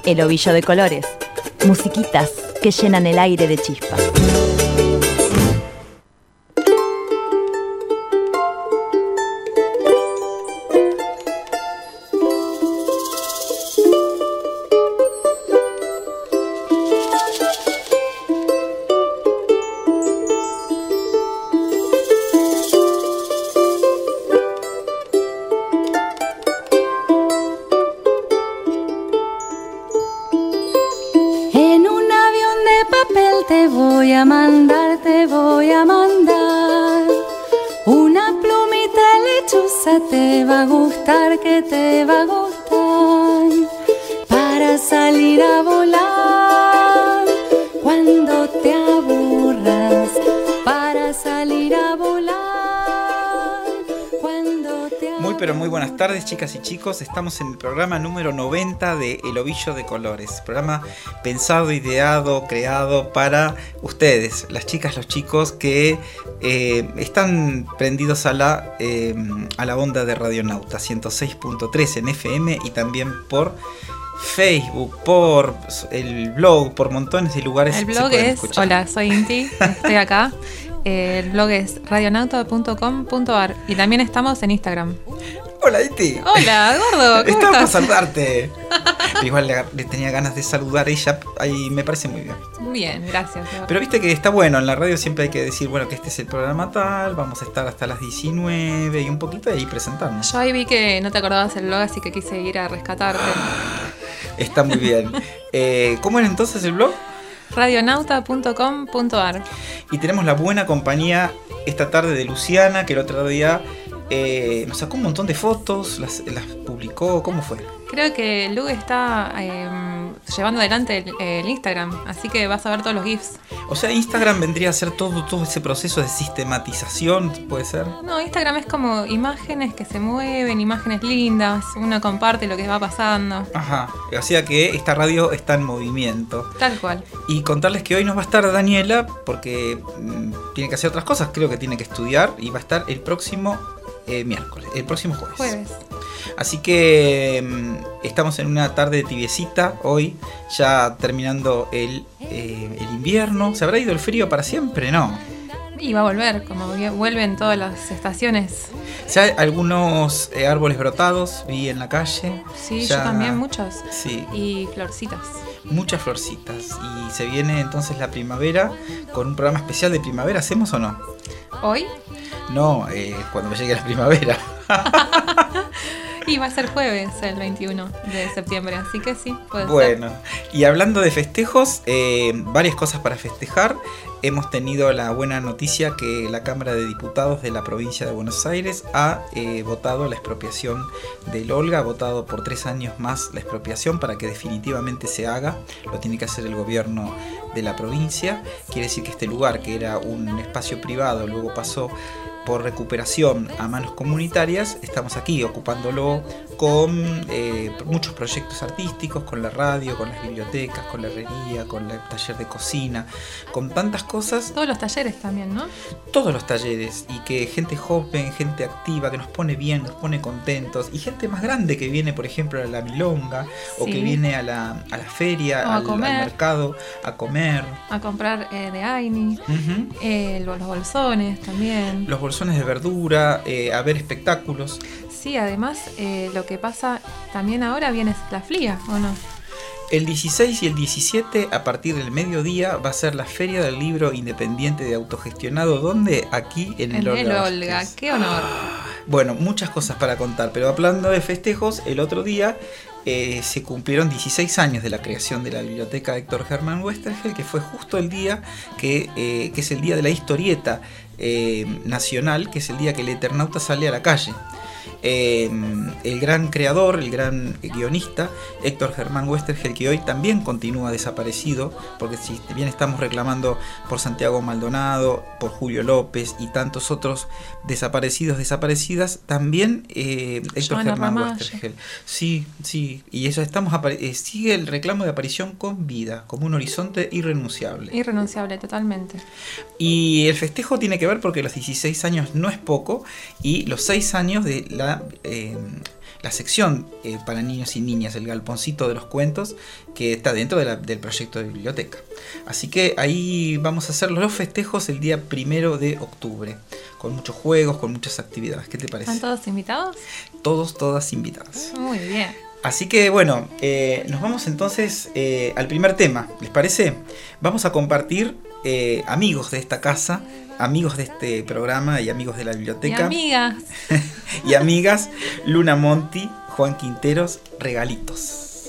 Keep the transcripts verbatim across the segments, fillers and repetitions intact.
El Ovillo de Colores. Musiquitas que llenan el aire de chispas. Te va a gustar, que te va a gustar, para salir a volar cuando te aburras, para salir a volar cuando te aburras. Muy pero muy buenas tardes, chicas y chicos. Estamos en el programa número noventa de El Ovillo de Colores, programa pensado, ideado, creado para ustedes, las chicas, los chicos que eh, están prendidos a la eh, a la onda de Radionauta ciento seis punto tres en F M y también por Facebook, por el blog, por montones de lugares. El blog es, escuchar. Hola, soy Inti, estoy acá. El blog es radionauta punto com punto a r y también estamos en Instagram. Hola, Inti. Hola, gordo, ¿cómo Estaba estás? para saludarte. Igual le, le tenía ganas de saludar a ella, ahí me parece muy bien. Bien, gracias. Gordo. Pero viste que está bueno, en la radio siempre hay que decir, bueno, que este es el programa tal, vamos a estar hasta las diecinueve y un poquito de ahí presentarnos. Yo ahí vi que no te acordabas el blog, así que quise ir a rescatarte. Está muy bien. eh, ¿Cómo era entonces el blog? radionauta punto com punto a r. Y tenemos la buena compañía esta tarde de Luciana, que el otro día eh, nos sacó un montón de fotos, las, las publicó. ¿Cómo fue? Creo que Lu está eh, llevando adelante el, el Instagram, así que vas a ver todos los GIFs. O sea, Instagram vendría a ser todo, todo ese proceso de sistematización, ¿puede ser? No, Instagram es como imágenes que se mueven, imágenes lindas, uno comparte lo que va pasando. Ajá, o sea que esta radio está en movimiento. Tal cual. Y contarles que hoy no va a estar Daniela porque mmm, tiene que hacer otras cosas, creo que tiene que estudiar y va a estar el próximo eh, miércoles, el próximo jueves. Jueves. Así que mmm, estamos en una tarde tibiecita hoy, ya terminando el, eh, el invierno. ¿Se habrá ido el frío para siempre? No. Y va a volver, como vuelven todas las estaciones. Ya hay algunos eh, árboles brotados, vi en la calle. Sí, ya, yo también, muchos. Sí. Y florcitas. Muchas florcitas. Y se viene entonces la primavera con un programa especial de primavera. ¿Hacemos o no? ¿Hoy? No, eh, cuando llegue la primavera. Y va a ser jueves, el veintiuno de septiembre, así que sí, puede bueno, ser. Bueno, y hablando de festejos, eh, varias cosas para festejar. Hemos tenido la buena noticia que la Cámara de Diputados de la provincia de Buenos Aires ha eh, votado la expropiación del Olga, ha votado por tres años más la expropiación para que definitivamente se haga. Lo tiene que hacer el gobierno de la provincia. Quiere decir que este lugar, que era un espacio privado, luego pasó por recuperación a manos comunitarias, estamos aquí ocupándolo con eh, muchos proyectos artísticos, con la radio, con las bibliotecas, con la herrería, con el taller de cocina, con tantas cosas. Todos los talleres también, ¿no? Todos los talleres, y que gente joven, gente activa, que nos pone bien, nos pone contentos, y gente más grande que viene, por ejemplo, a la milonga, sí, o que viene a la, a la feria, al, al mercado, a comer. A comprar eh, de Aini, uh-huh. eh, los bolsones también. Los bolsones de verdura, eh, a ver espectáculos. Sí, además eh, lo que pasa también ahora viene la Flia, ¿o no? El dieciséis y el diecisiete, a partir del mediodía, va a ser la Feria del Libro Independiente de Autogestionado. ¿Dónde? Aquí en el en Olga. En el Olga, qué honor. Bueno, muchas cosas para contar, pero hablando de festejos, el otro día eh, se cumplieron dieciséis años de la creación de la biblioteca Héctor Germán Westergel, que fue justo el día que, eh, que es el día de la historieta eh, nacional, que es el día que el Eternauta sale a la calle. Eh, el gran creador, el gran guionista Héctor Germán Westergel, que hoy también continúa desaparecido, porque si bien estamos reclamando por Santiago Maldonado, por Julio López y tantos otros desaparecidos, desaparecidas, también eh, Héctor Joana Germán Ramallo. Westergel. Sí, sí, y eso estamos apare- eh, sigue el reclamo de aparición con vida, como un horizonte irrenunciable. Irrenunciable, totalmente. Y el festejo tiene que ver porque los dieciséis años no es poco, y los seis años de la, eh, la sección eh, para niños y niñas, el Galponcito de los Cuentos, que está dentro de la, del proyecto de biblioteca. Así que ahí vamos a hacer los festejos el día primero de octubre, con muchos juegos, con muchas actividades. ¿Qué te parece? ¿Están todos invitados? Todos, todas invitadas. Muy bien. Así que bueno, eh, nos vamos entonces eh, al primer tema, ¿les parece? Vamos a compartir eh, amigos de esta casa, amigos de este programa y amigos de la biblioteca. Y amigas. y amigas, Luna Monti, Juan Quinteros, Regalitos.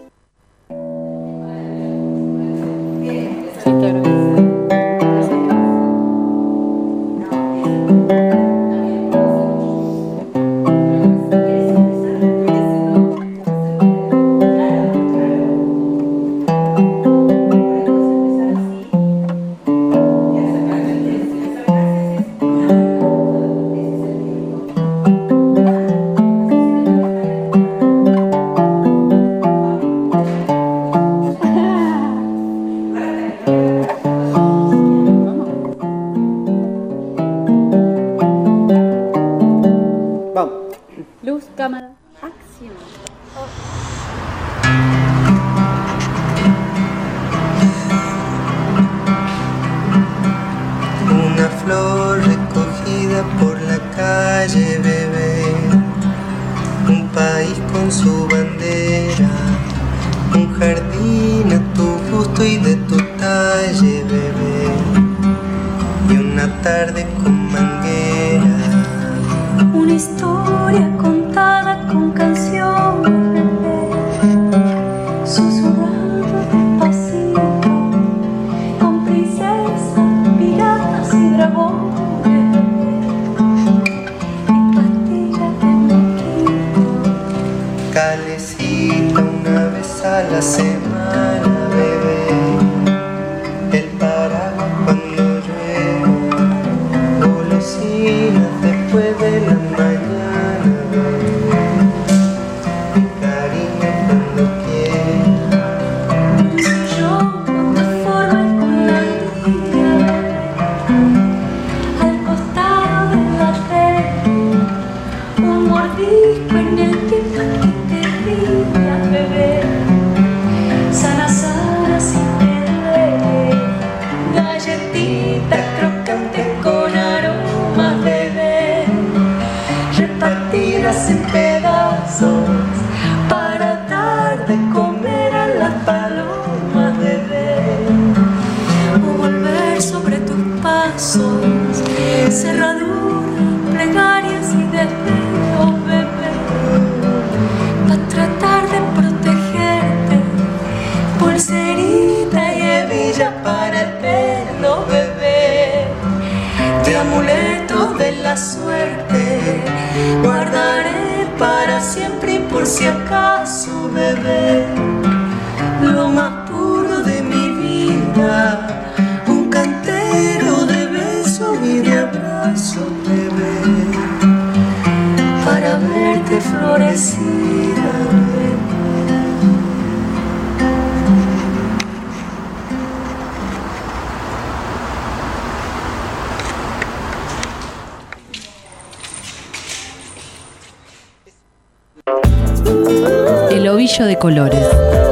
El ovillo de colores.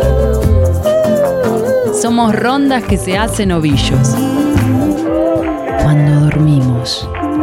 Somos rondas que se hacen ovillos. Cuando dormimos.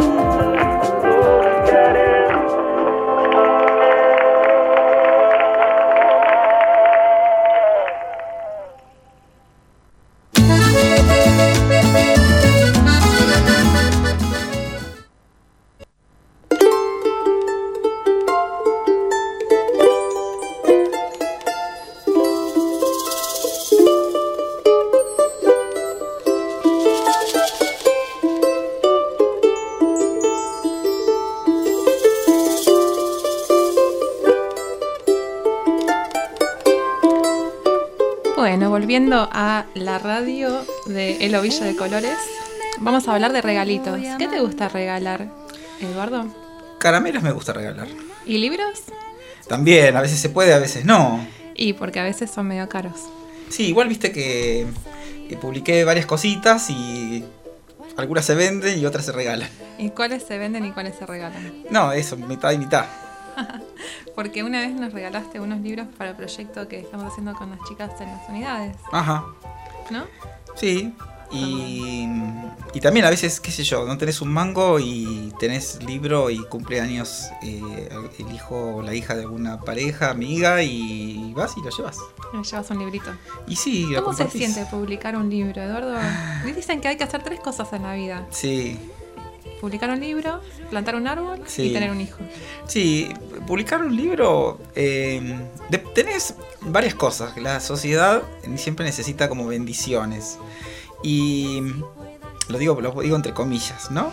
Volviendo a la radio de El Ovillo de Colores, vamos a hablar de regalitos. ¿Qué te gusta regalar, Eduardo? Caramelos me gusta regalar. ¿Y libros? También, a veces se puede, a veces no. Y porque a veces son medio caros. Sí, igual viste que, que publiqué varias cositas y algunas se venden y otras se regalan. ¿Y cuáles se venden y cuáles se regalan? No, eso, mitad y mitad. porque una vez nos regalaste unos libros para el proyecto que estamos haciendo con las chicas en las unidades, Ajá. ¿no? Sí. Y, y también a veces, qué sé yo, no tenés un mango y tenés libro y cumpleaños eh, el hijo o la hija de alguna pareja, amiga, y vas y lo llevas. Me llevas un librito. Y sí, lo ¿Cómo se compartís. siente publicar un libro, Eduardo? Dicen que hay que hacer tres cosas en la vida. Sí, Publicar un libro, plantar un árbol Sí. y tener un hijo. sí, publicar un libro, eh, de- tenés varias cosas. La sociedad siempre necesita como bendiciones. Y lo digo, lo digo entre comillas, ¿no?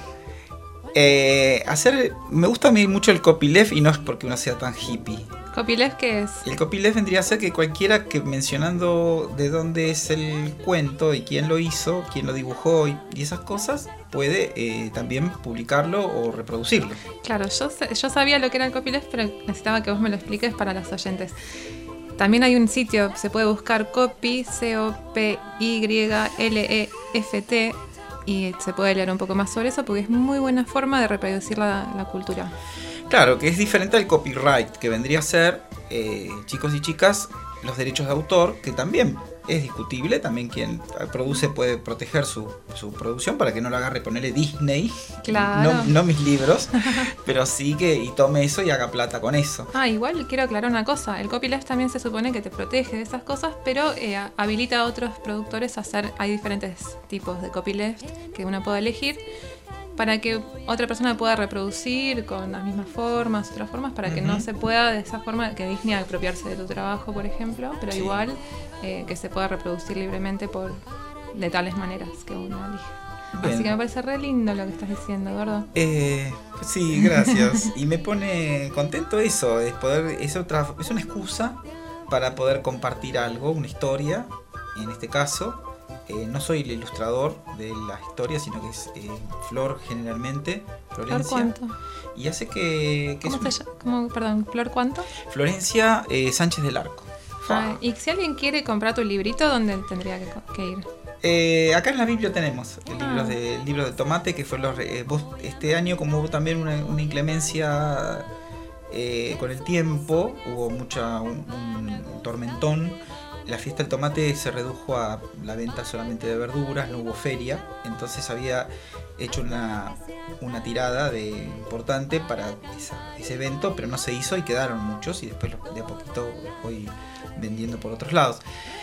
Eh, hacer, me gusta a mí mucho el copyleft y no es porque uno sea tan hippie. ¿Copyleft qué es? El copyleft vendría a ser que cualquiera que mencionando de dónde es el cuento y quién lo hizo, quién lo dibujó y, y esas cosas, puede eh, también publicarlo o reproducirlo. Claro, yo, sa- yo sabía lo que era el copyleft, pero necesitaba que vos me lo expliques para los oyentes. También hay un sitio, se puede buscar copy, C O P Y L E F T, y se puede leer un poco más sobre eso porque es muy buena forma de reproducir la, la cultura. Claro, que es diferente al copyright, que vendría a ser, eh, chicos y chicas, los derechos de autor, que también es discutible, también quien produce puede proteger su, su producción para que no lo agarre, ponerle Disney, Claro. no, no mis libros, pero sí que y tome eso y haga plata con eso. Ah, igual quiero aclarar una cosa, el copyleft también se supone que te protege de esas cosas, pero eh, habilita a otros productores a hacer, hay diferentes tipos de copyleft que uno puede elegir, para que otra persona pueda reproducir con las mismas formas, otras formas, para que Ujú. no se pueda de esa forma que Disney apropiarse de tu trabajo, por ejemplo, pero Sí. igual eh, que se pueda reproducir libremente por de tales maneras que uno elige. Bien. Así que me parece re lindo lo que estás diciendo, Eduardo. Eh, sí, gracias. Y me pone contento eso, es poder, es otra, es una excusa para poder compartir algo, una historia, en este caso. Eh, no soy el ilustrador de la historia, sino que es eh, Flor generalmente, ¿Flor Florencia. cuánto? Y hace que, que ¿Cómo es se una- llama? ¿Cómo, perdón, ¿Flor cuánto? Florencia eh, Sánchez del Arco. Ah, y si alguien quiere comprar tu librito, ¿dónde tendría que, co- que ir? Eh, acá en la Biblia tenemos el Ah. libro de, el libro de Tomate, que fue los, eh, vos, este año, como hubo también una, una inclemencia eh, con el tiempo, hubo mucha un, un tormentón. La fiesta del tomate se redujo a la venta solamente de verduras, no hubo feria, entonces había hecho una, una tirada de importante para esa- ese evento, pero no se hizo y quedaron muchos y después los- de a poquito los voy vendiendo por otros lados.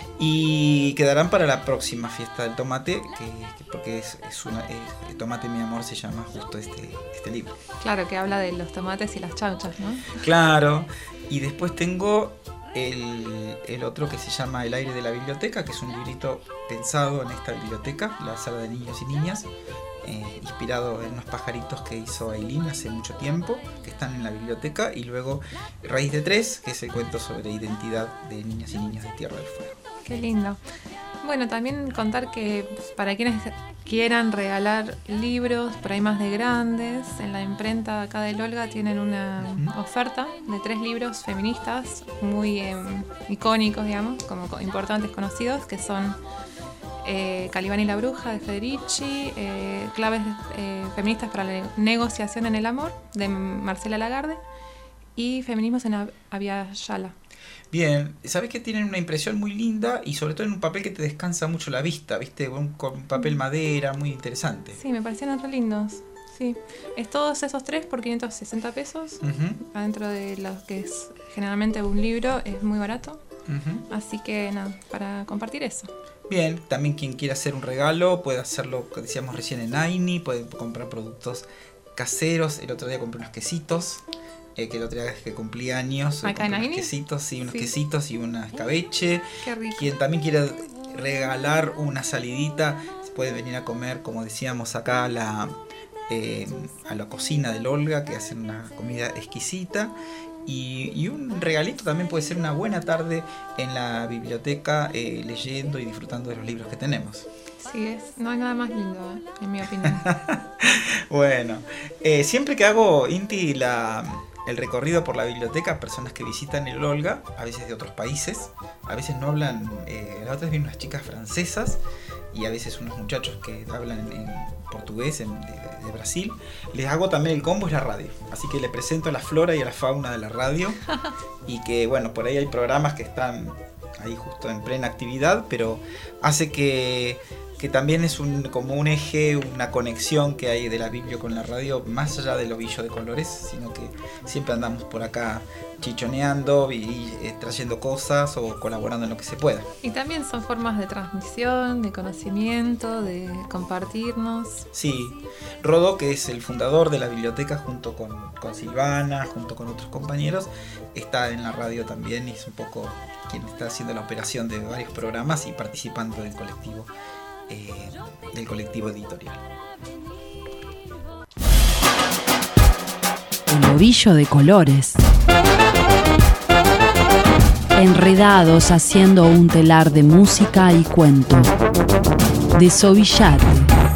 Y quedarán para la próxima fiesta del tomate, que, que porque es, es una, es- el tomate mi amor se llama justo este, este libro. Claro, que habla de los tomates y las chauchas, ¿no? Claro, y después tengo el, el otro que se llama El aire de la biblioteca, que es un librito pensado en esta biblioteca, la sala de niños y niñas, eh, inspirado en unos pajaritos que hizo Aileen hace mucho tiempo, que están en la biblioteca, y luego Raíz de Tres, que es el cuento sobre identidad de niñas y niños de Tierra del Fuego. Qué lindo. Bueno, también contar que para quienes quieran regalar libros, por ahí más de grandes, en la imprenta acá de Olga tienen una Ujú. oferta de tres libros feministas muy eh, icónicos, digamos, como co- importantes, conocidos, que son eh, Calibán y la bruja de Federici, eh, Claves eh, feministas para la negociación en el amor de Marcela Lagarde y Feminismos en Ab- Abiyala. Bien, sabes que tienen una impresión muy linda y sobre todo en un papel que te descansa mucho la vista, ¿viste? Un, con un papel madera, muy interesante. Sí, me parecieron re lindos. Sí, es todos esos tres por quinientos sesenta pesos. Ujú, Adentro de lo que es generalmente un libro, es muy barato. ujú. Así que nada, para compartir eso. Bien, también quien quiera hacer un regalo puede hacerlo, como decíamos recién, en Aini, puede comprar productos caseros. El otro día compré unos quesitos, eh, que el otro día que cumplí años, ¿Acá en compré unos Aini? quesitos, sí, unos Sí. quesitos y una escabeche. Qué rico. Quien también quiera regalar una salidita, puede venir a comer, como decíamos acá, a la, eh, a la cocina del Olga, que hacen una comida exquisita. Y, y un regalito también puede ser una buena tarde en la biblioteca, eh, leyendo y disfrutando de los libros que tenemos. Sí, es, no hay nada más lindo, eh, en mi opinión. Bueno, eh, siempre que hago, Inti, la, el recorrido por la biblioteca, personas que visitan el Olga, a veces de otros países, a veces no hablan, eh, la otra vez vi unas chicas francesas y a veces unos muchachos que hablan en, en portugués en, de, de Brasil, les hago también el combo, es la radio. Así que le presento a la flora y a la fauna de la radio y que bueno, por ahí hay programas que están ahí justo en plena actividad, pero hace que, que también es un, como un eje, una conexión que hay de la Biblia con la radio, más allá del ovillo de colores, sino que siempre andamos por acá chichoneando y, y eh, trayendo cosas o colaborando en lo que se pueda. Y también son formas de transmisión, de conocimiento, de compartirnos. Sí, Rodo, que es el fundador de la biblioteca junto con, con Silvana, junto con otros compañeros, está en la radio también y es un poco quien está haciendo la operación de varios programas y participando del colectivo, eh, del colectivo editorial. El ovillo de colores. Enredados haciendo un telar de música y cuento. Desovillate.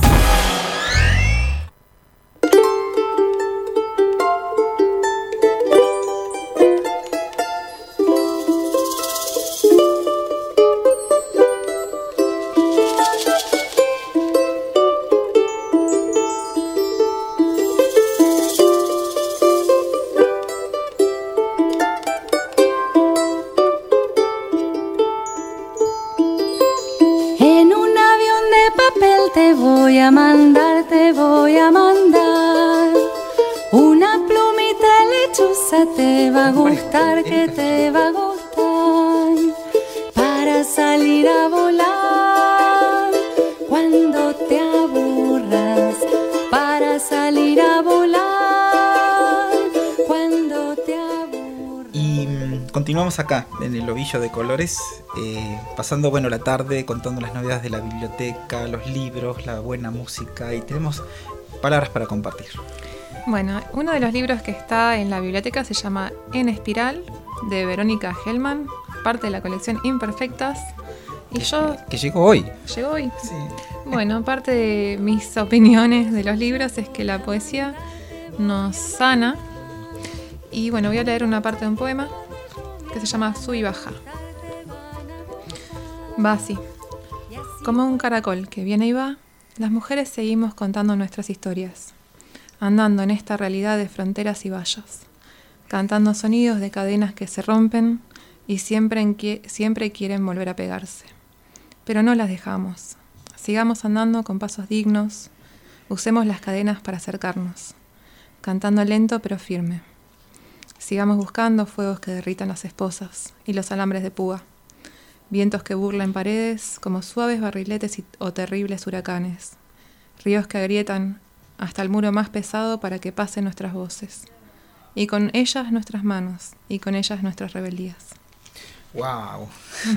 Te va a gustar, que te va a gustar, para salir a volar cuando te aburras, para salir a volar cuando te aburras. Y mmm, continuamos acá en el ovillo de colores, eh, pasando bueno la tarde contando las novedades de la biblioteca, los libros, la buena música, y tenemos palabras para compartir. Bueno, uno de los libros que está en la biblioteca se llama En Espiral, de Verónica Hellman, parte de la colección Imperfectas. Y que, yo... Que llegó hoy. ¿Llegó hoy? Sí. Bueno, parte de mis opiniones de los libros es que la poesía nos sana. Y bueno, voy a leer una parte de un poema que se llama Sub y Baja. Va así. Como un caracol que viene y va, las mujeres seguimos contando nuestras historias, andando en esta realidad de fronteras y vallas, cantando sonidos de cadenas que se rompen y siempre, en que, siempre quieren volver a pegarse. Pero no las dejamos. Sigamos andando con pasos dignos, usemos las cadenas para acercarnos, cantando lento pero firme. Sigamos buscando fuegos que derritan las esposas y los alambres de púa, vientos que burlan paredes como suaves barriletes y, o terribles huracanes, ríos que agrietan hasta el muro más pesado para que pasen nuestras voces, y con ellas nuestras manos, y con ellas nuestras rebeldías. ¡Wow!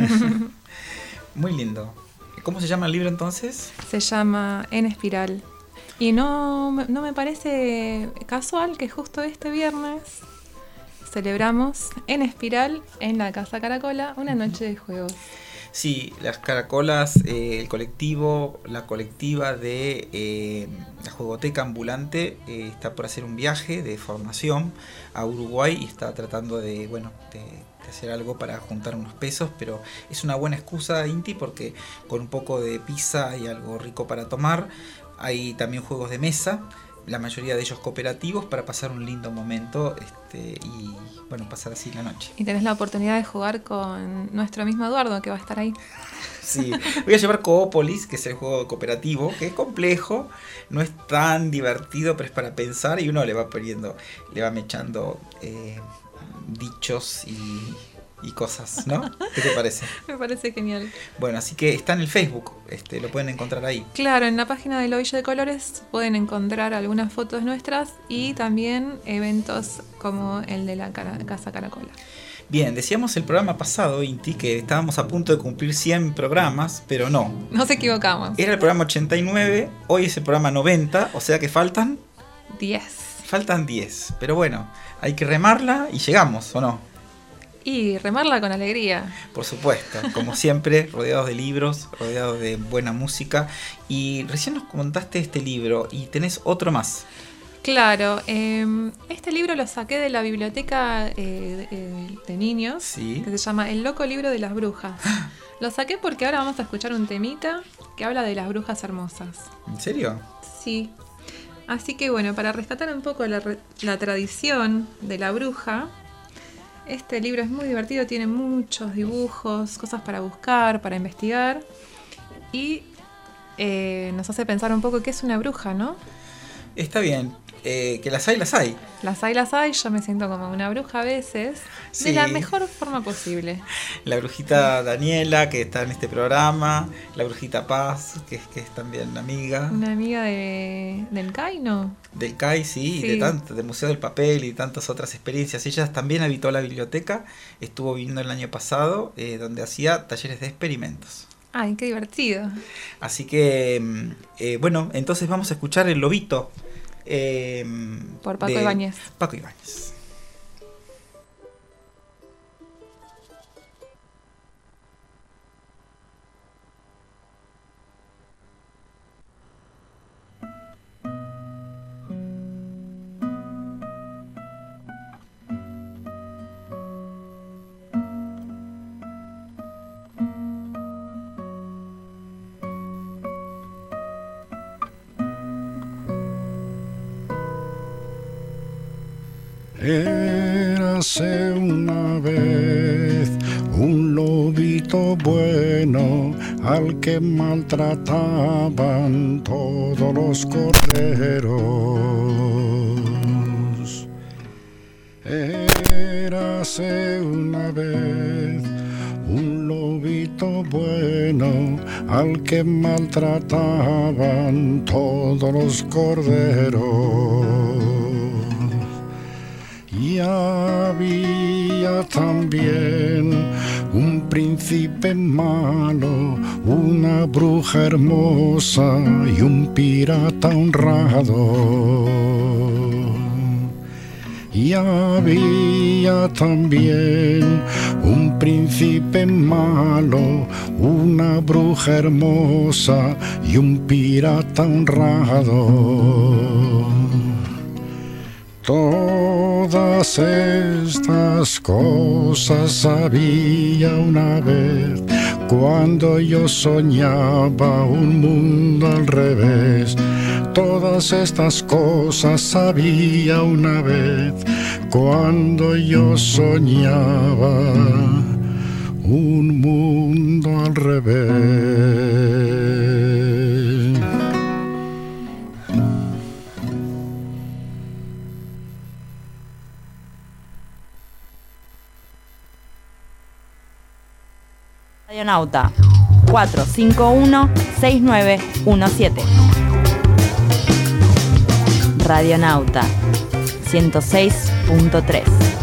Muy lindo. ¿Cómo se llama el libro entonces? Se llama En Espiral. Y no, no me parece casual que justo este viernes celebramos En Espiral en la Casa Caracola una noche de juegos. Sí, las Caracolas, eh, el colectivo, la colectiva de eh, la Juegoteca Ambulante eh, está por hacer un viaje de formación a Uruguay y está tratando de, bueno, de, de hacer algo para juntar unos pesos, pero es una buena excusa, Inti, porque con un poco de pizza y algo rico para tomar, hay también juegos de mesa, la mayoría de ellos cooperativos, para pasar un lindo momento este, y bueno, pasar así la noche. Y tenés la oportunidad de jugar con nuestro mismo Eduardo, que va a estar ahí. Sí, voy a llevar Coópolis, que es el juego cooperativo, que es complejo, no es tan divertido, pero es para pensar y uno le va poniendo, le va mechando eh, dichos y, y cosas, ¿no? ¿Qué te parece? Me parece genial. Bueno, así que está en el Facebook, este, lo pueden encontrar ahí. Claro, en la página del Ovillo de Colores pueden encontrar algunas fotos nuestras y también eventos como el de la Cara- Casa Caracola. Bien, decíamos el programa pasado, Inti, que estábamos a punto de cumplir cien programas, pero no. Nos equivocamos. Era el programa ochenta y nueve, hoy es el programa noventa, o sea que faltan... diez. Faltan diez, pero bueno, hay que remarla y llegamos, ¿o no? Y remarla con alegría. Por supuesto, como siempre, rodeados de libros, rodeados de buena música. Y recién nos contaste este libro y tenés otro más. Claro, eh, este libro lo saqué de la biblioteca eh, de, de niños, Sí. que se llama El loco libro de las brujas. Lo saqué porque ahora vamos a escuchar un temita que habla de las brujas hermosas. ¿En serio? Sí. Así que bueno, para rescatar un poco la, la tradición de la bruja, este libro es muy divertido, tiene muchos dibujos, cosas para buscar, para investigar, y eh, nos hace pensar un poco qué es una bruja, ¿no? Está bien, eh, que las hay, las hay. Las hay, las hay, yo me siento como una bruja a veces, Sí. de la mejor forma posible. La brujita Daniela, que está en este programa, la brujita Paz, que es, que es también amiga. Una amiga de, del C A I, ¿no? Del C A I, sí, Sí. de tanto, del Museo del Papel y tantas otras experiencias. Ella también habitó la biblioteca, estuvo viviendo el año pasado, eh, donde hacía talleres de experimentos. Ay, qué divertido. Así que, eh, bueno, entonces vamos a escuchar El Lobito. Eh, Por Paco de Ibáñez. Paco Ibáñez. Érase una vez un lobito bueno al que maltrataban todos los corderos. Érase una vez un lobito bueno al que maltrataban todos los corderos. Y había también un príncipe malo, una bruja hermosa y un pirata honrado. Y había también un príncipe malo, una bruja hermosa y un pirata honrado. Todas estas cosas sabía una vez cuando yo soñaba un mundo al revés. Todas estas cosas sabía una vez cuando yo soñaba un mundo al revés. Radionauta cuatro cinco uno seis nueve uno siete. Radionauta ciento seis punto tres.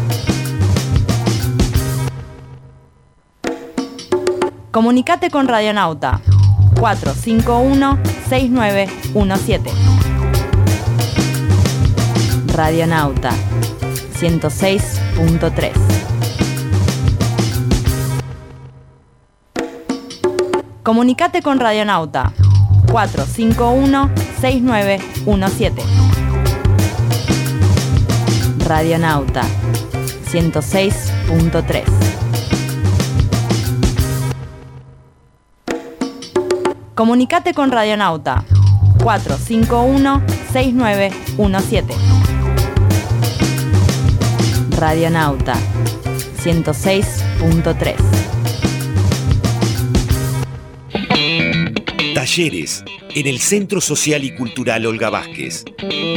Comunicate con Radionauta cuatro cinco uno seis nueve uno siete. Radionauta ciento seis punto tres. Comunicate con Radionauta cuatro cinco uno seis nueve uno siete. Radionauta ciento seis punto tres. Comunicate con Radionauta cuatro cinco uno seis nueve uno siete. Radionauta ciento seis punto tres. Talleres en el Centro Social y Cultural Olga Vázquez.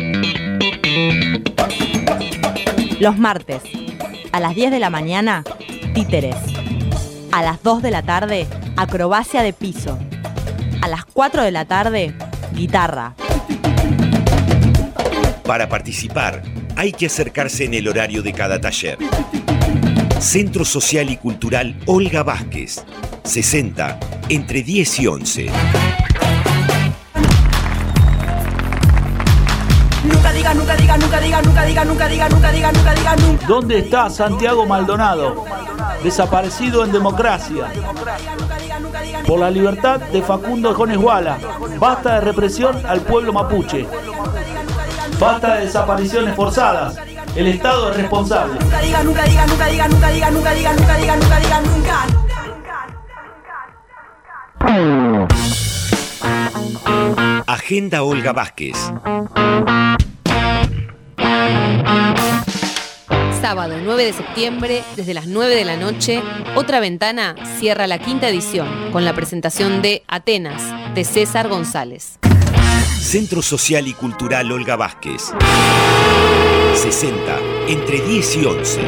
Los martes, a las diez de la mañana, títeres. A las dos de la tarde, acrobacia de piso. A las cuatro de la tarde, guitarra. Para participar, hay que acercarse en el horario de cada taller. Centro Social y Cultural Olga Vázquez, sesenta, entre diez y once. Nunca diga, nunca diga, nunca diga, nunca diga, nunca diga, nunca diga, nunca diga, nunca. ¿Dónde está Santiago Maldonado? Desaparecido en democracia. Por la libertad de Facundo Jones Guala. Basta de represión al pueblo mapuche. Basta de desapariciones forzadas. El Estado es responsable. Nunca diga, nunca diga, nunca diga, nunca diga, nunca diga, nunca diga, nunca diga, nunca. Agenda Olga Vázquez. Sábado nueve de septiembre, desde las nueve de la noche, Otra Ventana cierra la quinta edición con la presentación de Atenas, de César González. Centro Social y Cultural Olga Vázquez. sesenta, entre diez y once.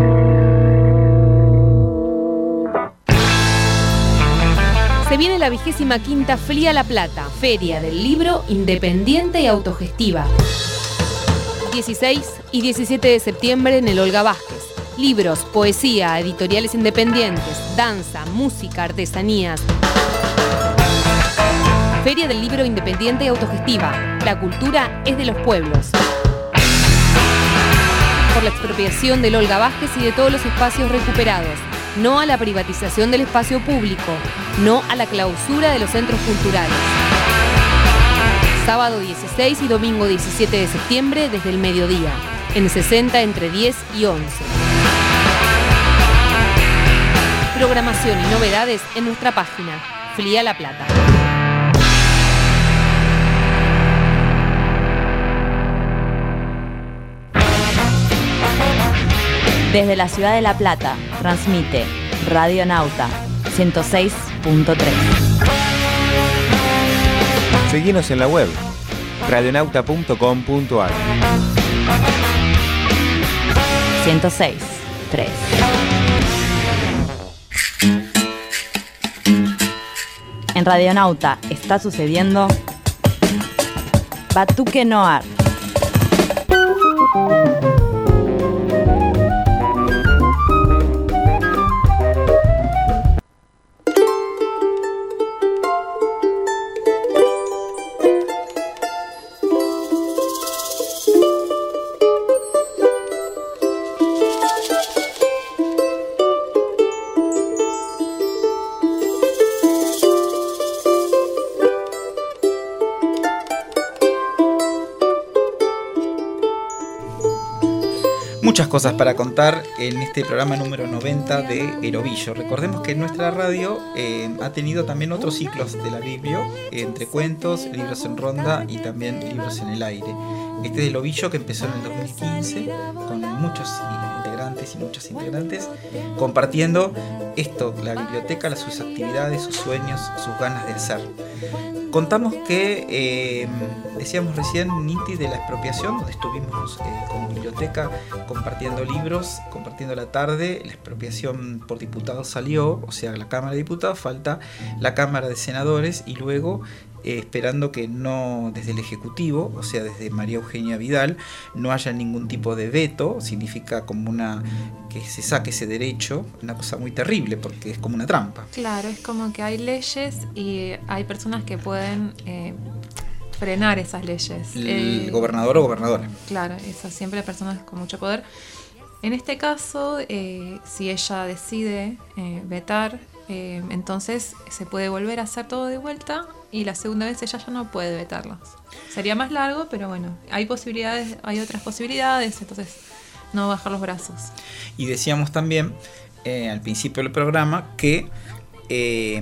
Se viene la vigésima quinta Flia La Plata, Feria del Libro Independiente y Autogestiva. dieciséis y diecisiete de septiembre en el Olga Vázquez. Libros, poesía, editoriales independientes, danza, música, artesanías. Feria del Libro Independiente y Autogestiva. La cultura es de los pueblos. Por la expropiación del Olga Vázquez y de todos los espacios recuperados. No a la privatización del espacio público. No a la clausura de los centros culturales. Sábado dieciséis y domingo diecisiete de septiembre desde el mediodía. En sesenta entre diez y once. Programación y novedades en nuestra página. Flia La Plata. Desde la ciudad de La Plata, transmite Radio Nauta ciento seis punto tres. Seguinos en la web radionauta punto com punto ar. ciento seis punto tres. En Radionauta está sucediendo Batuque Noir. Muchas cosas para contar en este programa número noventa de El Ovillo. Recordemos que nuestra radio eh, ha tenido también otros ciclos de la Biblia, eh, entre cuentos, libros en ronda y también libros en el aire. Este es El Ovillo, que empezó en el dos mil quince con muchos integrantes y muchas integrantes compartiendo esto, la biblioteca, las, sus actividades, sus sueños, sus ganas de hacer. Contamos que, eh, decíamos recién, Niti, de la expropiación, donde estuvimos eh, como biblioteca compartiendo libros, compartiendo la tarde. La expropiación por diputados salió, o sea, la Cámara de Diputados, falta la Cámara de Senadores y luego eh, esperando que no desde el Ejecutivo, o sea, desde María Eugenia Vidal, no haya ningún tipo de veto. Significa como una que se saque ese derecho, una cosa muy terrible porque es como una trampa. Claro, es como que hay leyes y hay personas que pueden eh, frenar esas leyes. El eh, gobernador o gobernadora. Claro, esas siempre personas con mucho poder. En este caso, eh, si ella decide eh, vetar, eh, entonces se puede volver a hacer todo de vuelta y la segunda vez ella ya no puede vetarlos. Sería más largo, pero bueno, hay posibilidades, hay otras posibilidades, entonces no bajar los brazos. Y decíamos también eh, al principio del programa que eh,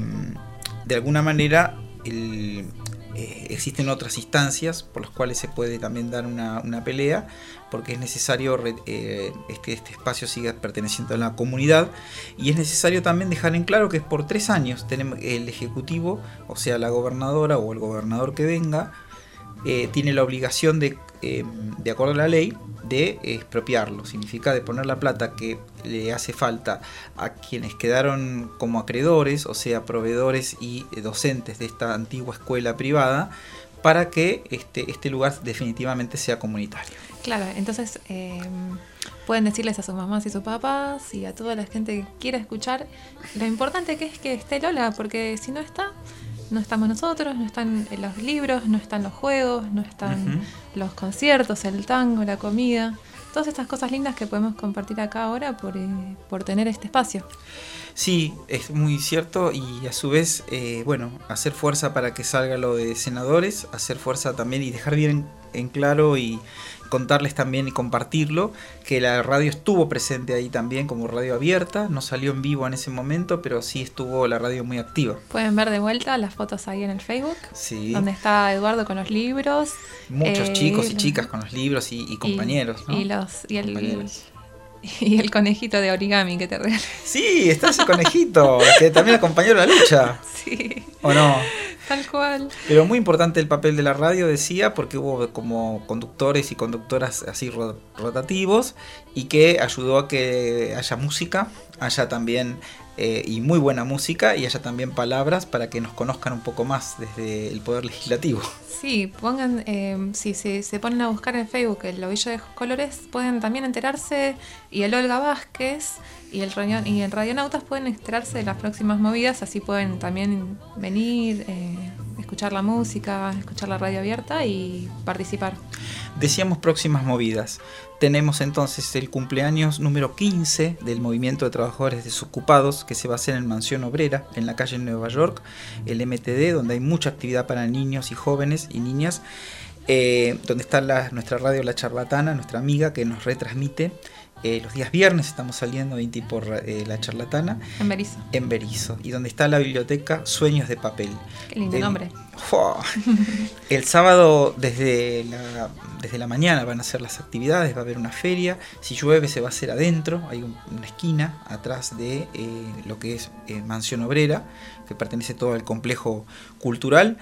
de alguna manera el, eh, existen otras instancias por las cuales se puede también dar una, una pelea, porque es necesario eh, que este espacio siga perteneciendo a la comunidad, y es necesario también dejar en claro que por tres años tenemos el Ejecutivo, o sea la gobernadora o el gobernador que venga, eh, tiene la obligación de, eh, de acuerdo a la ley, de expropiarlo. Significa de poner la plata que le hace falta a quienes quedaron como acreedores, o sea, proveedores y docentes de esta antigua escuela privada, para que este, este lugar definitivamente sea comunitario. Claro, entonces eh, pueden decirles a sus mamás y sus papás y a toda la gente que quiera escuchar lo importante que es que esté Lola, porque si no está, no estamos nosotros, no están los libros, no están los juegos, no están uh-huh. los conciertos, el tango, la comida, todas estas cosas lindas que podemos compartir acá ahora por, eh, por tener este espacio. Sí, es muy cierto, y a su vez, eh, bueno, hacer fuerza para que salga lo de senadores, hacer fuerza también y dejar bien en claro y, contarles también y compartirlo, que la radio estuvo presente ahí también como radio abierta, no salió en vivo en ese momento, pero sí estuvo la radio muy activa. Pueden ver de vuelta las fotos ahí en el Facebook, sí. donde está Eduardo con los libros. Muchos eh, chicos y chicas con los libros y, y compañeros, y, ¿no? Y, los, y, el, compañeros. y el conejito de origami que te regalé. Sí, está ese conejito, que también acompañó la lucha. Sí. ¿O no? Tal cual. Pero muy importante el papel de la radio, decía, porque hubo como conductores y conductoras así rotativos y que ayudó a que haya música, haya también, eh, y muy buena música, y haya también palabras para que nos conozcan un poco más desde el Poder Legislativo. Sí, pongan, eh, si se, se ponen a buscar en Facebook el Ovillo de Colores, pueden también enterarse, y el Olga Vázquez y el, radio, y el Radionautas pueden enterarse de las próximas movidas, así pueden también venir, eh, escuchar la música, escuchar la radio abierta y participar. Decíamos próximas movidas. Tenemos entonces el cumpleaños número quince del Movimiento de Trabajadores Desocupados, que se va a hacer en Mansión Obrera, en la calle Nueva York, el M T D, donde hay mucha actividad para niños y jóvenes y niñas, eh, donde está la, nuestra radio La Charlatana, nuestra amiga que nos retransmite. Eh, los días viernes estamos saliendo Inti por eh, La Charlatana. En Berizo. En Berizo. Y donde está la biblioteca Sueños de Papel. Qué lindo el, nombre. Oh, el sábado desde la, desde la mañana van a ser las actividades, va a haber una feria. Si llueve se va a hacer adentro. Hay un, una esquina atrás de eh, lo que es eh, Mansión Obrera, que pertenece todo al complejo cultural.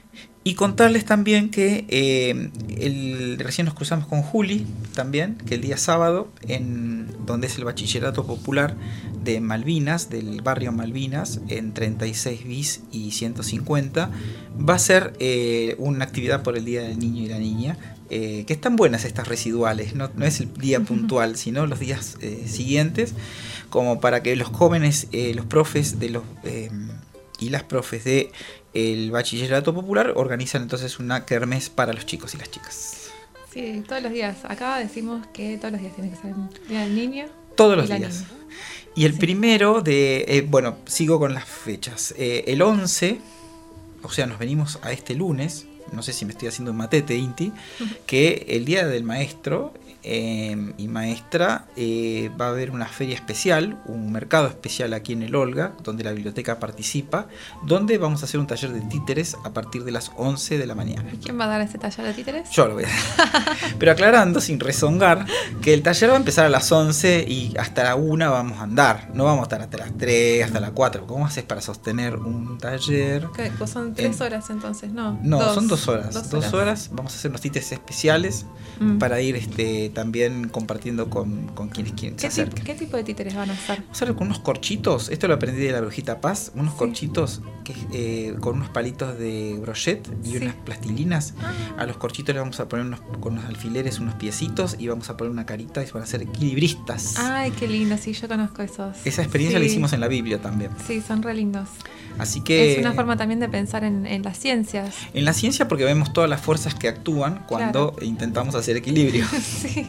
Y contarles también que eh, el, recién nos cruzamos con Juli también, que el día sábado, en donde es el Bachillerato Popular de Malvinas, del barrio Malvinas, en treinta y seis bis y ciento cincuenta, va a ser eh, una actividad por el Día del Niño y la Niña, eh, que están buenas estas residuales, no, no es el día puntual, sino los días eh, siguientes, como para que los jóvenes, eh, los profes de los... Eh, y las profes de el Bachillerato Popular organizan entonces una kermés para los chicos y las chicas. Sí, todos los días. Acá decimos que todos los días tiene que ser el Día del Niño. Todos los y días. Y el sí. primero de... Eh, bueno, sigo con las fechas. Eh, el once, o sea, nos venimos a este lunes, no sé si me estoy haciendo un matete, Inti, que el Día del Maestro eh, y Maestra eh, va a haber una feria especial, un mercado especial aquí en el Olga, donde la biblioteca participa, donde vamos a hacer un taller de títeres a partir de las once de la mañana. ¿Y quién va a dar ese taller de títeres? Yo lo voy a dar. Pero aclarando, sin rezongar, que el taller va a empezar a las once y hasta la una vamos a andar. No vamos a estar hasta las tres, hasta las cuatro. ¿Cómo haces para sostener un taller? ¿Qué? Pues son tres en... horas entonces, ¿no? No, dos. son dos horas. Dos, dos horas. horas. Vamos a hacer unos títeres especiales mm. para ir este, también compartiendo con, con quienes quieren que ¿Qué se acerquen. ¿Qué tipo de títeres van a hacer? Vamos a hacer con unos corchitos. Esto lo aprendí de la Brujita Paz. Unos sí. corchitos que, eh, con unos palitos de brochet y sí. unas plastilinas. Ah. A los corchitos le vamos a poner unos, con unos alfileres unos piecitos y vamos a poner una carita y van a ser equilibristas. Ay, qué lindo. Sí, yo conozco esos. Esa experiencia sí. la hicimos en la Biblia también. Sí, son re lindos. Así que es una forma también de pensar en, en las ciencias. En la ciencia porque vemos todas las fuerzas que actúan cuando claro. intentamos hacer equilibrio. Sí.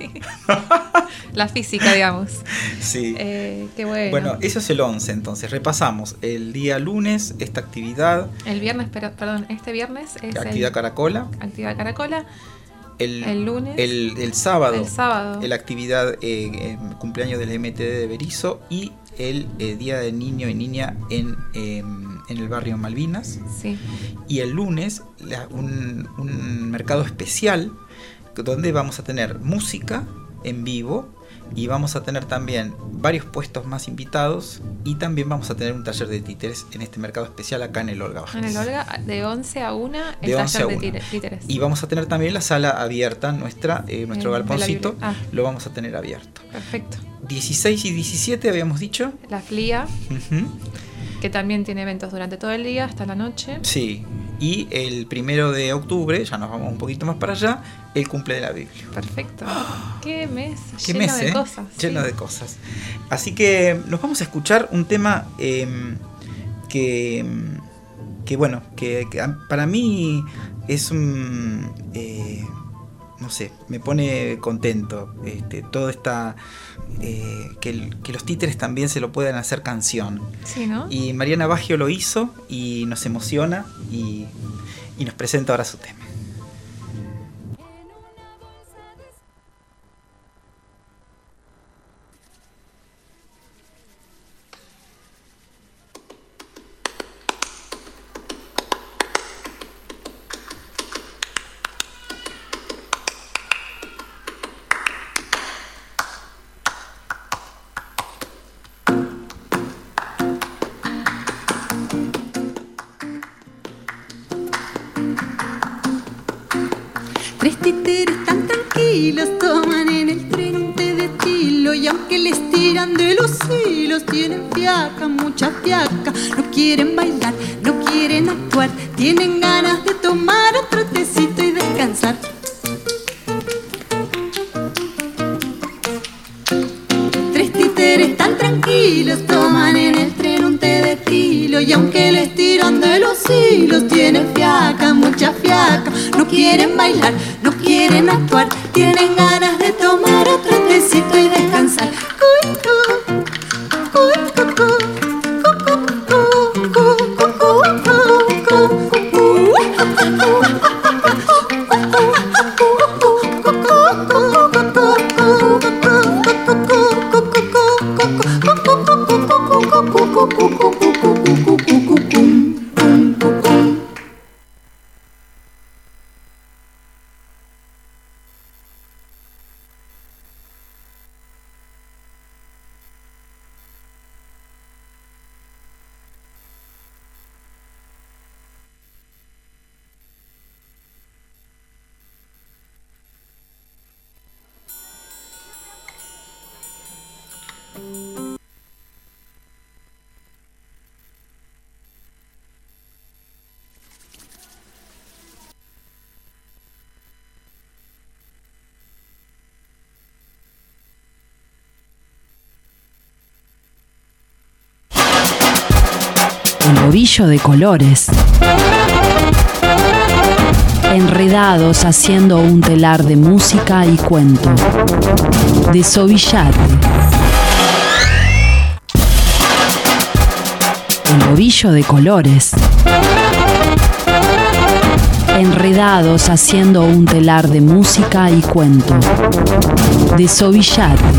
La física, digamos. Sí. Eh, qué bueno. Bueno, eso es el once, entonces. Repasamos. El día lunes, esta actividad. El viernes, pero, perdón, este viernes es Actividad el, Caracola. Actividad Caracola. El, el lunes. El, el sábado. El sábado. La actividad, eh, el cumpleaños del M T D de Berizo y el eh, Día del Niño y Niña en, eh, en el barrio Malvinas. Sí. Y el lunes, la, un, un mercado especial donde vamos a tener música en vivo y vamos a tener también varios puestos más invitados y también vamos a tener un taller de títeres en este mercado especial acá en el Olga Vázquez. En el Olga, de once a una, el de taller de títeres. Y vamos a tener también la sala abierta, nuestra, eh, nuestro eh, galponcito, ah. lo vamos a tener abierto. Perfecto. dieciséis y diecisiete habíamos dicho. La F L I A, uh-huh. que también tiene eventos durante todo el día hasta la noche. Sí. Y el primero de octubre, ya nos vamos un poquito más para allá, el cumple de la Biblia. Perfecto. Qué mes Qué lleno mes, de ¿eh? cosas. Lleno sí. de cosas. Así que nos vamos a escuchar un tema eh, que, que, bueno, que, que para mí es un... Eh, no sé, me pone contento. Este, todo esta... Eh, que, el, que los títeres también se lo puedan hacer canción. Sí, ¿no? Y Mariana Baggio lo hizo y nos emociona y, y nos presenta ahora su tema. Tres títeres tan tranquilos toman en el tren un té de estilo, y aunque les tiran de los hilos tienen fiaca, mucha fiaca. No quieren bailar, no quieren actuar, tienen ganas de tomar otro tecito y descansar. Tres títeres tan tranquilos toman en el tren un té de estilo, y aunque les tiran de los hilos tienen fiaca, mucha fiaca. No quieren bailar, no quieren actuar, tienen ganas de tomar otro tecito y descansar. Cuy, cu, cuy, cu, cu, cu, cu, cu, cu, cu, cu, cu, cu. El ovillo de colores. Enredados haciendo un telar de música y cuento. Desovillate. El ovillo de colores. Enredados haciendo un telar de música y cuento. Desovillate.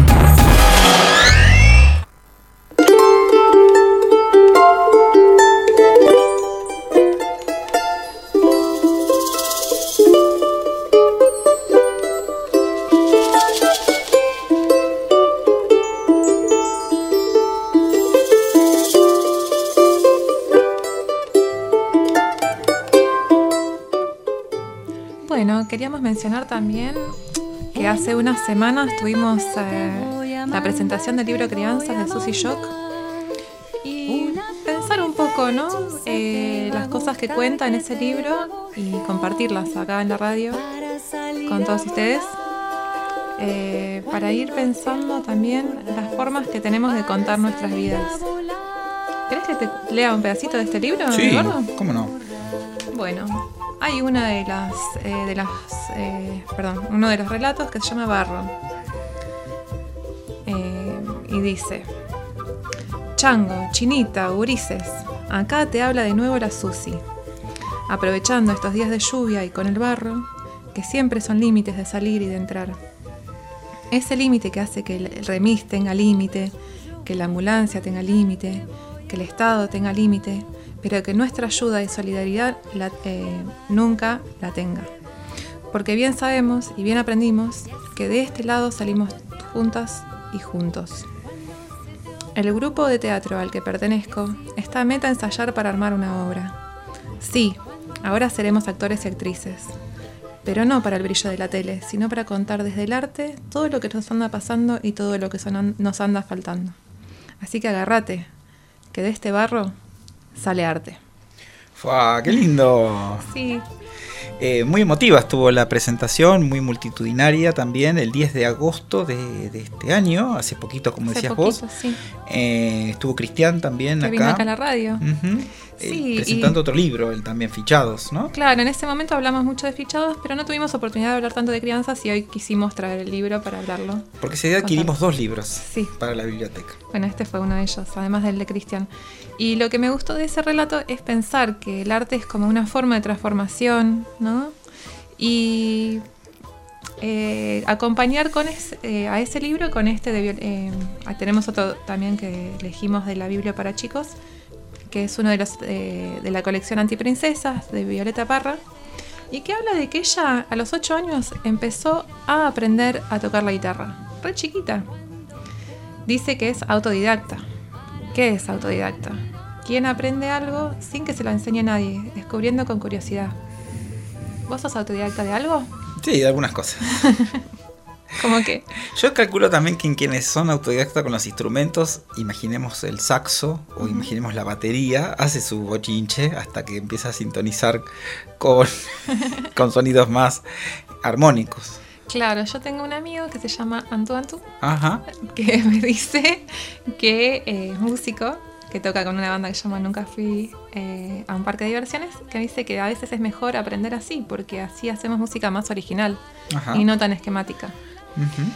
Bueno, queríamos mencionar también que hace unas semanas tuvimos eh, la presentación del libro Crianzas de Susie Shock y pensar un poco, ¿no? Eh, las cosas que cuenta en ese libro y compartirlas acá en la radio con todos ustedes, eh, para ir pensando también las formas que tenemos de contar nuestras vidas. ¿Querés que te lea un pedacito de este libro, Sí, Eduardo? ¿cómo no? Bueno, hay una de las, eh, de las eh, perdón, uno de los relatos que se llama Barro. Eh, y dice: Chango, Chinita, gurises, acá te habla de nuevo la Susi. Aprovechando estos días de lluvia y con el barro, que siempre son límites de salir y de entrar. Ese límite que hace que el remis tenga límite, que la ambulancia tenga límite, que el Estado tenga límite, pero que nuestra ayuda y solidaridad la, eh, nunca la tenga. Porque bien sabemos y bien aprendimos que de este lado salimos juntas y juntos. El grupo de teatro al que pertenezco está a meta ensayar para armar una obra. Sí, ahora seremos actores y actrices, pero no para el brillo de la tele, sino para contar desde el arte todo lo que nos anda pasando y todo lo que son, nos anda faltando. Así que agárrate, que de este barro sale arte. ¡Fua, qué lindo! Sí. Eh, muy emotiva estuvo la presentación, muy multitudinaria también, el diez de agosto de, de este año, hace poquito, como Hace decías poquito, vos. sí. Eh, estuvo Cristian también Que acá. vino acá a la radio. Uh-huh. Sí, eh, presentando y- otro libro, él también, Fichados, ¿no? Claro, en ese momento hablamos mucho de fichados, pero no tuvimos oportunidad de hablar tanto de crianzas y hoy quisimos traer el libro para hablarlo. Porque ese día adquirimos dos libros Sí. para la biblioteca. Bueno, este fue uno de ellos, además del de Cristian. Y lo que me gustó de ese relato es pensar que el arte es como una forma de transformación, ¿no? Y eh, acompañar con es- eh, a ese libro con este de... viol- eh, tenemos otro también que elegimos de la Biblia para chicos, que es uno de los eh, de la colección Antiprincesas de Violeta Parra, y que habla de que ella a los ocho años empezó a aprender a tocar la guitarra, re chiquita. Dice que es autodidacta. ¿Qué es autodidacta? Quien aprende algo sin que se lo enseñe nadie, descubriendo con curiosidad. ¿Vos sos autodidacta de algo? Sí, algunas cosas. ¿Cómo que? Yo calculo también que en quienes son autodidactas con los instrumentos, imaginemos el saxo o imaginemos la batería, hace su bochinche hasta que empieza a sintonizar con, con sonidos más armónicos. Claro, yo tengo un amigo que se llama Antu Antu, Ajá. que me dice que eh, es músico, que toca con una banda que se llama Nunca Fui eh, a un parque de diversiones, que me dice que a veces es mejor aprender así, porque así hacemos música más original. Ajá. Y no tan esquemática. Uh-huh.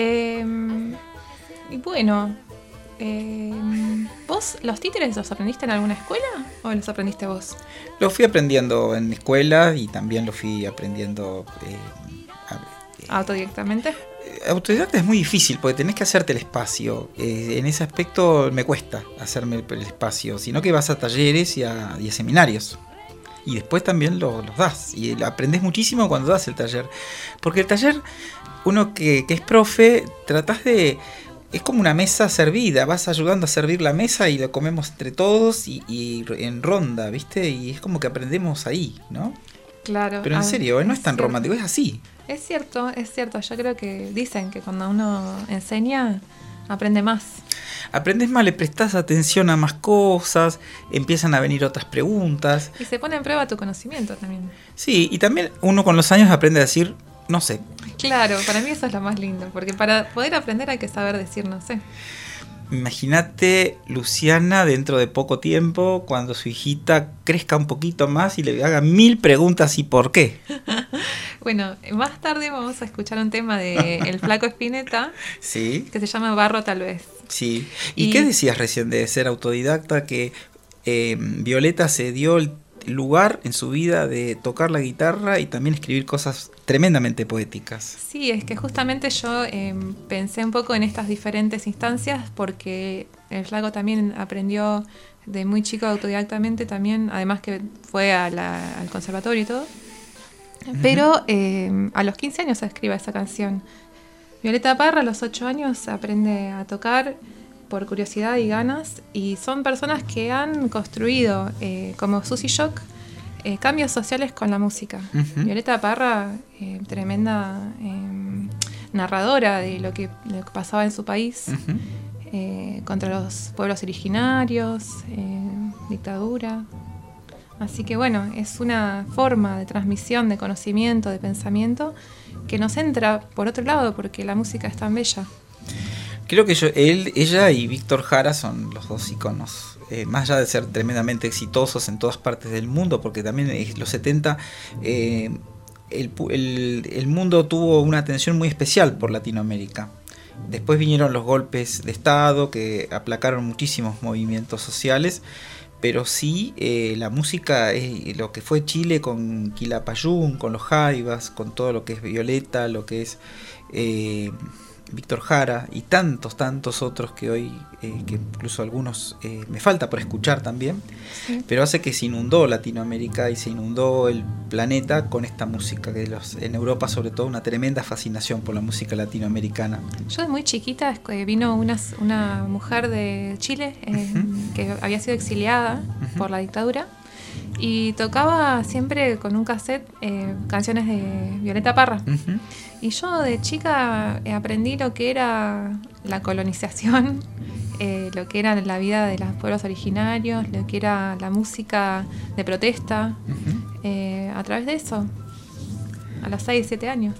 eh, y bueno, eh, ¿vos los títeres los aprendiste en alguna escuela o los aprendiste vos? Los fui aprendiendo en escuela y también los fui aprendiendo eh, a, eh, autodidactamente. Autodidacta es muy difícil porque tenés que hacerte el espacio. Eh, en ese aspecto me cuesta hacerme el, el espacio, sino que vas a talleres y a, y a seminarios. Y después también lo, los das. Y aprendés muchísimo cuando das el taller. Porque el taller, uno que, que es profe, tratás de... Es como una mesa servida. Vas ayudando a servir la mesa y lo comemos entre todos y, y en ronda, ¿viste? Y es como que aprendemos ahí, ¿no? Claro. Pero en serio, no es, es tan cierto. romántico, es así. Es cierto, es cierto. Yo creo que dicen que cuando uno enseña, aprende más. Aprendes más, le prestás atención a más cosas, empiezan a venir otras preguntas. Y se pone en prueba tu conocimiento también. Sí, y también uno con los años aprende a decir, no sé. Claro, para mí eso es lo más lindo, porque para poder aprender hay que saber decir no sé. Imagínate Luciana dentro de poco tiempo, cuando su hijita crezca un poquito más y le haga mil preguntas y por qué. Bueno, más tarde vamos a escuchar un tema de El Flaco Spinetta, sí, que se llama Barro tal vez. Sí. ¿Y, ¿Y qué decías recién de ser autodidacta? Que eh, Violeta se dio el lugar en su vida de tocar la guitarra y también escribir cosas tremendamente poéticas. Sí, es que justamente yo eh, pensé un poco en estas diferentes instancias porque el Flaco también aprendió de muy chico autodidactamente también, además que fue a la, al conservatorio y todo. Uh-huh. Pero eh, a los quince años escribe esa canción. Violeta Parra a los ocho años aprende a tocar por curiosidad y ganas, y son personas que han construido, eh, como Susy Shock, eh, cambios sociales con la música. Uh-huh. Violeta Parra, eh, tremenda eh, narradora de lo que, lo que pasaba en su país, uh-huh. eh, contra los pueblos originarios, eh, dictadura. Así que bueno, es una forma de transmisión de conocimiento, de pensamiento, que nos entra por otro lado, porque la música es tan bella. Creo que yo, él, ella y Víctor Jara son los dos iconos, eh, más allá de ser tremendamente exitosos en todas partes del mundo, porque también en los setenta eh, el, el, el mundo tuvo una atención muy especial por Latinoamérica. Después vinieron los golpes de Estado que aplacaron muchísimos movimientos sociales, pero sí eh, la música, es lo que fue Chile con Quilapayún, con los Jaivas, con todo lo que es Violeta, lo que es... Eh, Víctor Jara y tantos, tantos otros que hoy, eh, que incluso algunos eh, me falta por escuchar también, sí. Pero hace que se inundó Latinoamérica y se inundó el planeta con esta música, que los, en Europa sobre todo una tremenda fascinación por la música latinoamericana. Yo de muy chiquita vino una, una mujer de Chile eh, uh-huh. que había sido exiliada uh-huh. por la dictadura, y tocaba siempre con un cassette eh, canciones de Violeta Parra. Uh-huh. Y yo de chica aprendí lo que era la colonización, eh, lo que era la vida de los pueblos originarios, lo que era la música de protesta, uh-huh. eh, a través de eso, a los seis, siete años.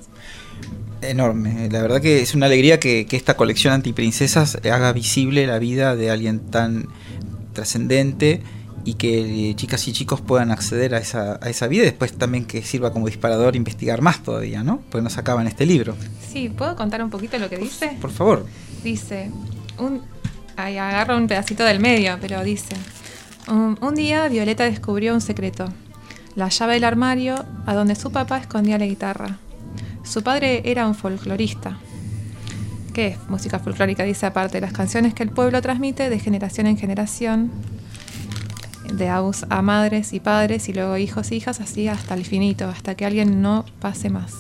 Enorme, la verdad que es una alegría que, que esta colección Antiprincesas haga visible la vida de alguien tan trascendente y que chicas y chicos puedan acceder a esa, a esa vida, y después también que sirva como disparador investigar más todavía, ¿no? Porque nos acaban este libro. Sí, ¿puedo contar un poquito lo que dice? Por favor. Dice, un, ahí agarro un pedacito del medio, pero dice, un, un día Violeta descubrió un secreto, la llave del armario a donde su papá escondía la guitarra. Su padre era un folclorista. ¿Qué es música folclórica? Dice, aparte, las canciones que el pueblo transmite de generación en generación, de abus a madres y padres y luego hijos e hijas, así hasta el infinito, hasta que alguien no pase más.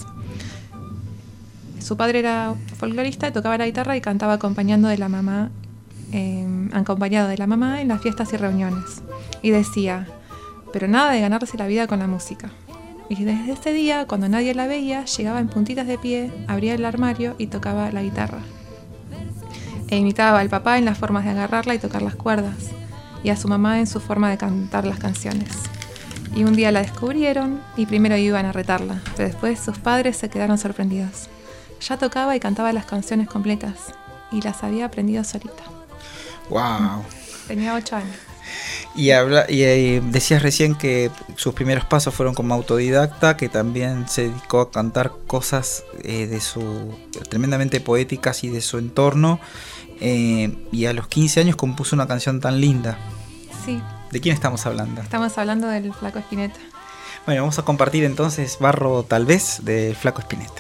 Su padre era folclorista, tocaba la guitarra y cantaba acompañando de la mamá, eh, acompañado de la mamá en las fiestas y reuniones. Y decía, pero nada de ganarse la vida con la música. Y desde ese día, cuando nadie la veía, llegaba en puntitas de pie, abría el armario y tocaba la guitarra. E imitaba al papá en las formas de agarrarla y tocar las cuerdas, y a su mamá en su forma de cantar las canciones. Y un día la descubrieron y primero iban a retarla, pero después sus padres se quedaron sorprendidos. Ya tocaba y cantaba las canciones completas, y las había aprendido solita. ¡Wow! Tenía ocho años. Y, habla, y, y decías recién que sus primeros pasos fueron como autodidacta, que también se dedicó a cantar cosas eh, de su tremendamente poéticas y de su entorno, eh, y a los quince años compuso una canción tan linda. Sí. ¿De quién estamos hablando? Estamos hablando del Flaco Spinetta. Bueno, vamos a compartir entonces Barro tal vez de Flaco Spinetta.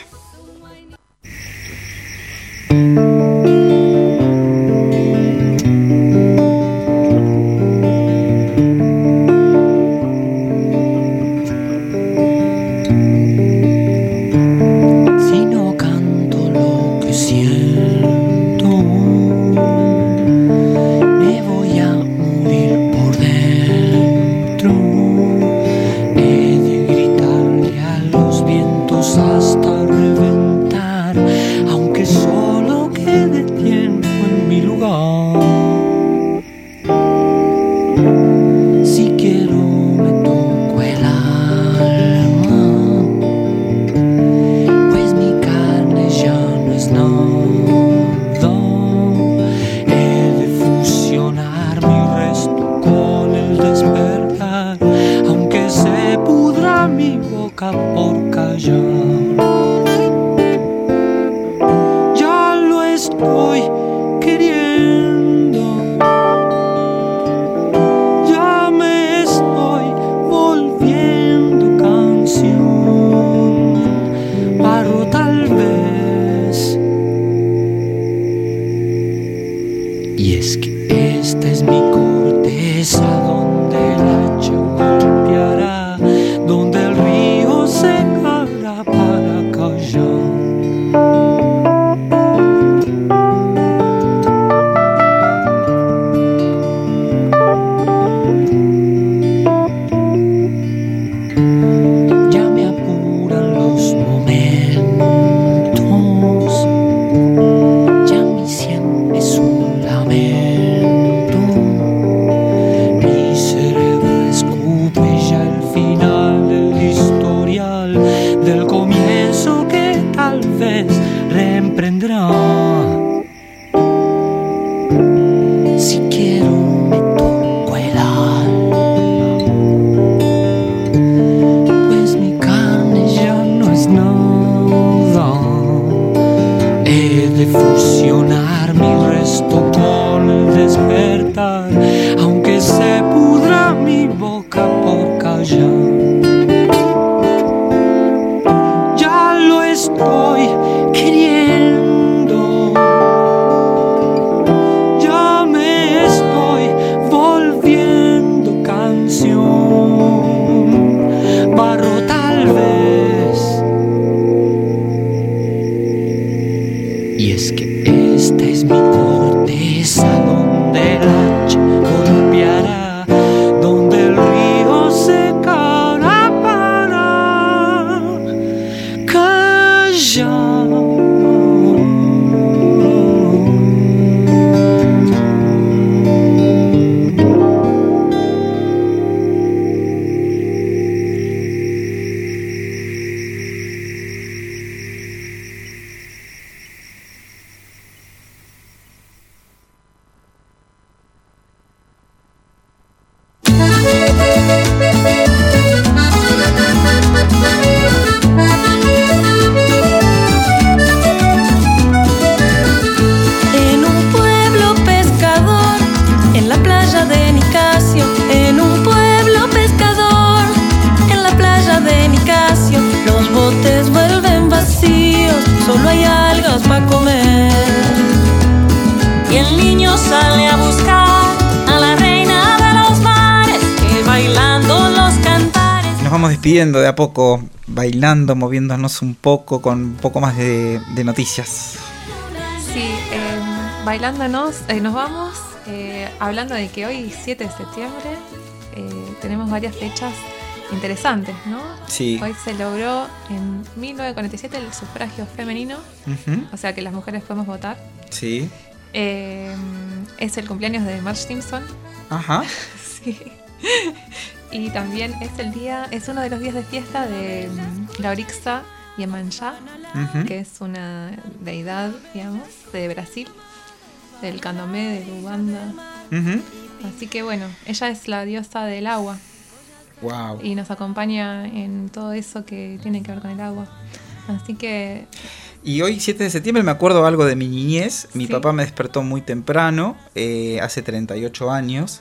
Despidiendo de a poco, bailando, moviéndonos un poco, con un poco más de, de noticias. Sí, eh, bailándonos, eh, nos vamos eh, hablando de que hoy, siete de septiembre, eh, tenemos varias fechas interesantes, ¿no? Sí. Hoy se logró en mil novecientos cuarenta y siete el sufragio femenino, Uh-huh. o sea que las mujeres podemos votar. Sí. Eh, es el cumpleaños de Marge Simpson. Ajá. Sí. Y también es el día, es uno de los días de fiesta de mm, la Orixa Iemanjá, Uh-huh. que es una deidad, digamos, de Brasil, del candomblé, de Uganda. Uh-huh. Así que bueno, ella es la diosa del agua Wow. y nos acompaña en todo eso que tiene que ver con el agua. Así que Y hoy, siete de septiembre, me acuerdo algo de mi niñez. Mi Sí. papá me despertó muy temprano, eh, hace treinta y ocho años,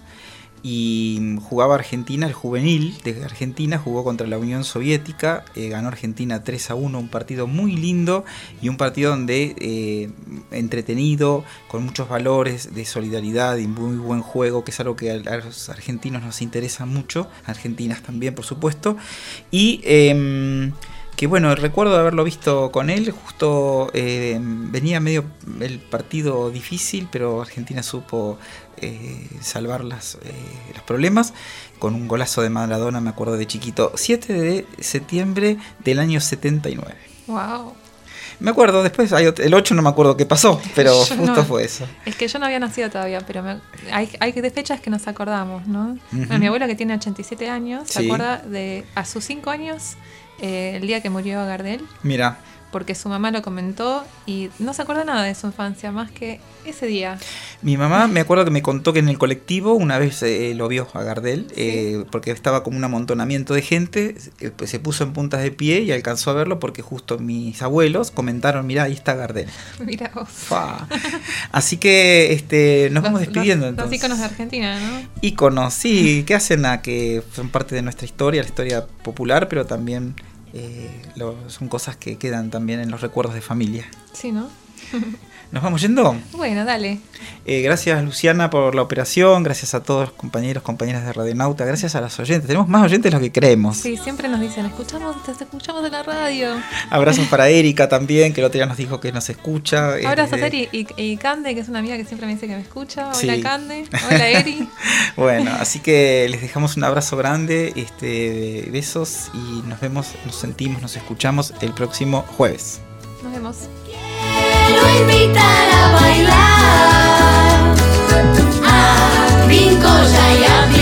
y jugaba Argentina, el juvenil de Argentina jugó contra la Unión Soviética, eh, ganó Argentina tres a uno, un partido muy lindo y un partido donde eh, entretenido, con muchos valores de solidaridad y muy buen juego, que es algo que a, a los argentinos nos interesa mucho, argentinas también por supuesto, y eh, que bueno, recuerdo haberlo visto con él, justo eh, venía medio el partido difícil, pero Argentina supo eh, salvar las, eh, los problemas con un golazo de Maradona, me acuerdo de chiquito, siete de septiembre del año setenta y nueve. wow. Me acuerdo, después hay ot- el ocho no me acuerdo qué pasó, pero Yo justo no. fue eso. Es que yo no había nacido todavía, pero me- hay, hay de fechas que nos acordamos, ¿no? Ujú. Bueno, mi abuela, que tiene ochenta y siete años, se Sí. acuerda de a sus cinco años, eh, el día que murió Gardel, Mira, porque su mamá lo comentó y no se acuerda nada de su infancia, más que ese día. mi mamá me acuerdo que me contó que en el colectivo una vez eh, lo vio a Gardel, eh, porque estaba como un amontonamiento de gente, eh, pues se puso en puntas de pie y alcanzó a verlo porque justo mis abuelos comentaron, mirá, ahí está Gardel. Mira vos. Fua. Así que este, nos vamos Los- despidiendo los, entonces. Los íconos de Argentina, ¿no? Íconos, sí, que hacen a que son parte de nuestra historia, la historia popular, pero también eh, lo- son cosas que quedan también en los recuerdos de familia. Sí, ¿no? ¿Nos vamos yendo? Bueno, dale. Eh, gracias Luciana por la operación, gracias a todos los compañeros, compañeras de Radionauta, gracias a las oyentes, tenemos más oyentes de los que creemos. Sí, siempre nos dicen, escuchamos, te escuchamos en la radio. Abrazos para Erika también, que el otro día nos dijo que nos escucha. eh, Abrazos a desde- Eri y, y Cande, que es una amiga que siempre me dice que me escucha. Hola Sí. Cande, hola Eri. Bueno, así que les dejamos un abrazo grande, este, besos y nos vemos, nos sentimos, nos escuchamos el próximo jueves. Nos vemos. Quiero invitar a bailar a Pincoya y a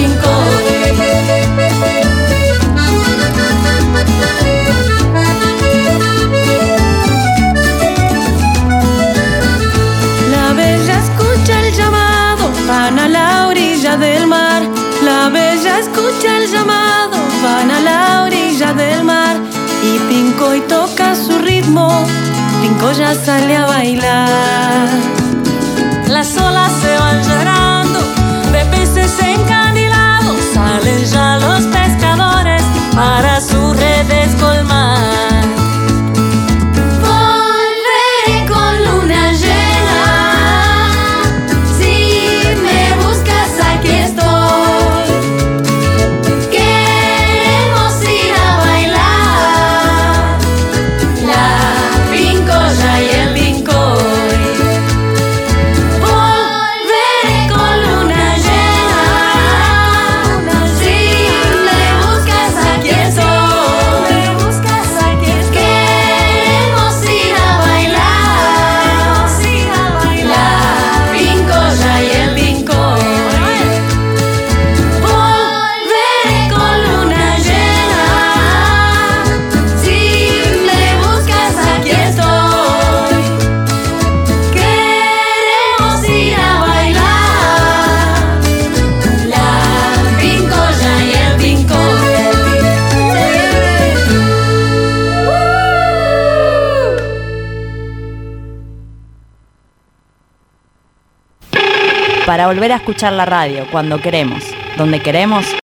La bella escucha el llamado, van a la orilla del mar. La bella escucha el llamado, van a la orilla del mar. Y Pincoy toca su ritmo, Pincoya sale a bailar. Las olas se van llorando, de peces encandilados. Salen ya los pescadores para sus redes colmar. Volveré con luna llena, si me buscas aquí estoy. Queremos ir a bailar la Pincoya y el Pincoy. Volveré con luna llena, si me buscas aquí estoy. Queremos ir a bailar la Pincoya y el Pincoy. Volveré con luna llena, si me buscas aquí estoy. Queremos ir a bailar la Pincoya y el Pincoy. Para volver a escuchar la radio cuando queremos, donde queremos,